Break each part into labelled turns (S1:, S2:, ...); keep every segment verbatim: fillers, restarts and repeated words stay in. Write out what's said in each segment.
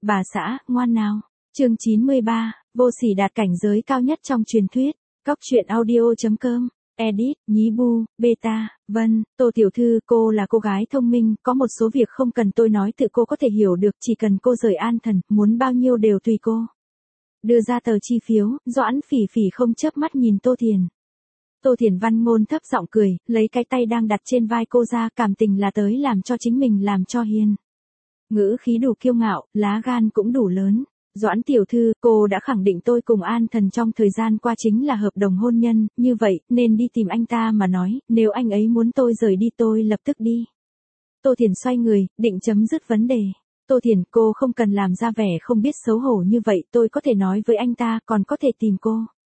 S1: Bà xã, ngoan nào. Chương chín mươi ba, vô sỉ đạt cảnh giới cao nhất trong truyền thuyết. Cóc truyện audio chấm com. Edit, Nhí Bu, Beta, Vân, Tô tiểu thư, cô là cô gái thông minh, có một số việc không cần tôi nói tự cô có thể hiểu được, chỉ cần cô rời An Thần, muốn bao nhiêu đều tùy cô. Đưa ra tờ chi phiếu, Doãn Phỉ Phỉ không chớp mắt nhìn Tô Thiền. Tô Thiền Văn ngôn thấp giọng cười, lấy cái tay đang đặt trên vai cô ra, cảm tình là tới làm cho chính mình làm cho hiền. Ngữ khí đủ kiêu ngạo, lá gan cũng đủ lớn. Doãn tiểu thư, cô đã khẳng định tôi cùng An Thần trong thời gian qua chính là hợp đồng hôn nhân, như vậy, nên đi tìm anh ta mà nói, nếu anh ấy muốn tôi rời đi tôi lập tức đi. Tô Thiền xoay người, định chấm dứt vấn đề. Tô Thiền, cô không cần làm ra vẻ không biết xấu hổ như vậy, tôi có thể nói với anh ta, còn có thể tìm cô.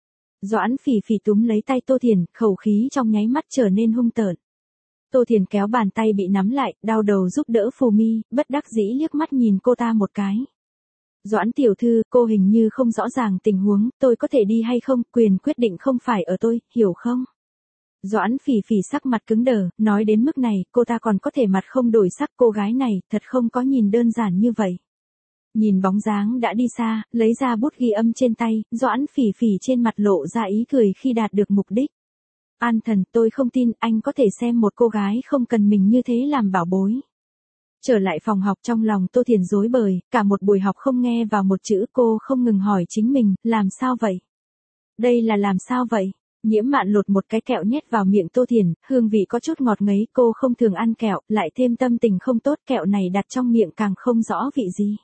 S1: Doãn Phỉ Phỉ túm lấy tay Tô Thiền, khẩu khí trong nháy mắt trở nên hung tợn. Tô Thiền kéo bàn tay bị nắm lại, đau đầu giúp đỡ Phù Mi, bất đắc dĩ liếc mắt nhìn cô ta một cái. Doãn tiểu thư, cô hình như không rõ ràng tình huống, tôi có thể đi hay không, quyền quyết định không phải ở tôi, hiểu không? Doãn Phỉ Phỉ sắc mặt cứng đờ, nói đến mức này, cô ta còn có thể mặt không đổi sắc, cô gái này, thật không có nhìn đơn giản như vậy. Nhìn bóng dáng đã đi xa, lấy ra bút ghi âm trên tay, Doãn Phỉ Phỉ trên mặt lộ ra ý cười khi đạt được mục đích. An Thần, tôi không tin anh có thể xem một cô gái không cần mình như thế làm bảo bối. Trở lại phòng học, trong lòng Tô Thiền rối bời, cả một buổi học không nghe vào một chữ, cô không ngừng hỏi chính mình, làm sao vậy? Đây là làm sao vậy? Nhiễm Mạn lột một cái kẹo nhét vào miệng Tô Thiền, hương vị có chút ngọt ngấy, cô không thường ăn kẹo, lại thêm tâm tình không tốt, kẹo này đặt trong miệng càng không rõ vị gì.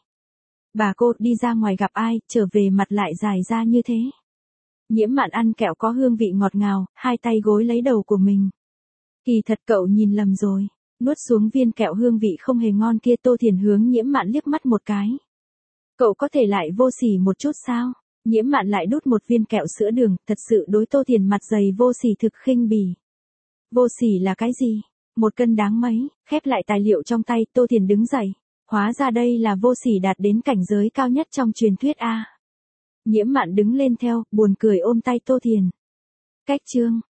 S1: Bà cô, đi ra ngoài gặp ai, trở về mặt lại dài ra như thế. Nhiễm Mạn ăn kẹo có hương vị ngọt ngào, hai tay gối lấy đầu của mình. Kỳ thật cậu nhìn lầm rồi. Nuốt xuống viên kẹo hương vị không hề ngon kia, Tô Thiền hướng Nhiễm Mạn liếc mắt một cái. Cậu có thể lại vô sỉ một chút sao? Nhiễm Mạn lại đút một viên kẹo sữa đường, thật sự đối Tô Thiền mặt dày vô sỉ thực khinh bỉ. Vô sỉ là cái gì? Một cân đáng mấy, khép lại tài liệu trong tay, Tô Thiền đứng dậy. Hóa ra đây là vô sỉ đạt đến cảnh giới cao nhất trong truyền thuyết a. Nhiễm Mạn đứng lên theo, buồn cười ôm tay Tô Thiền. Cách chương.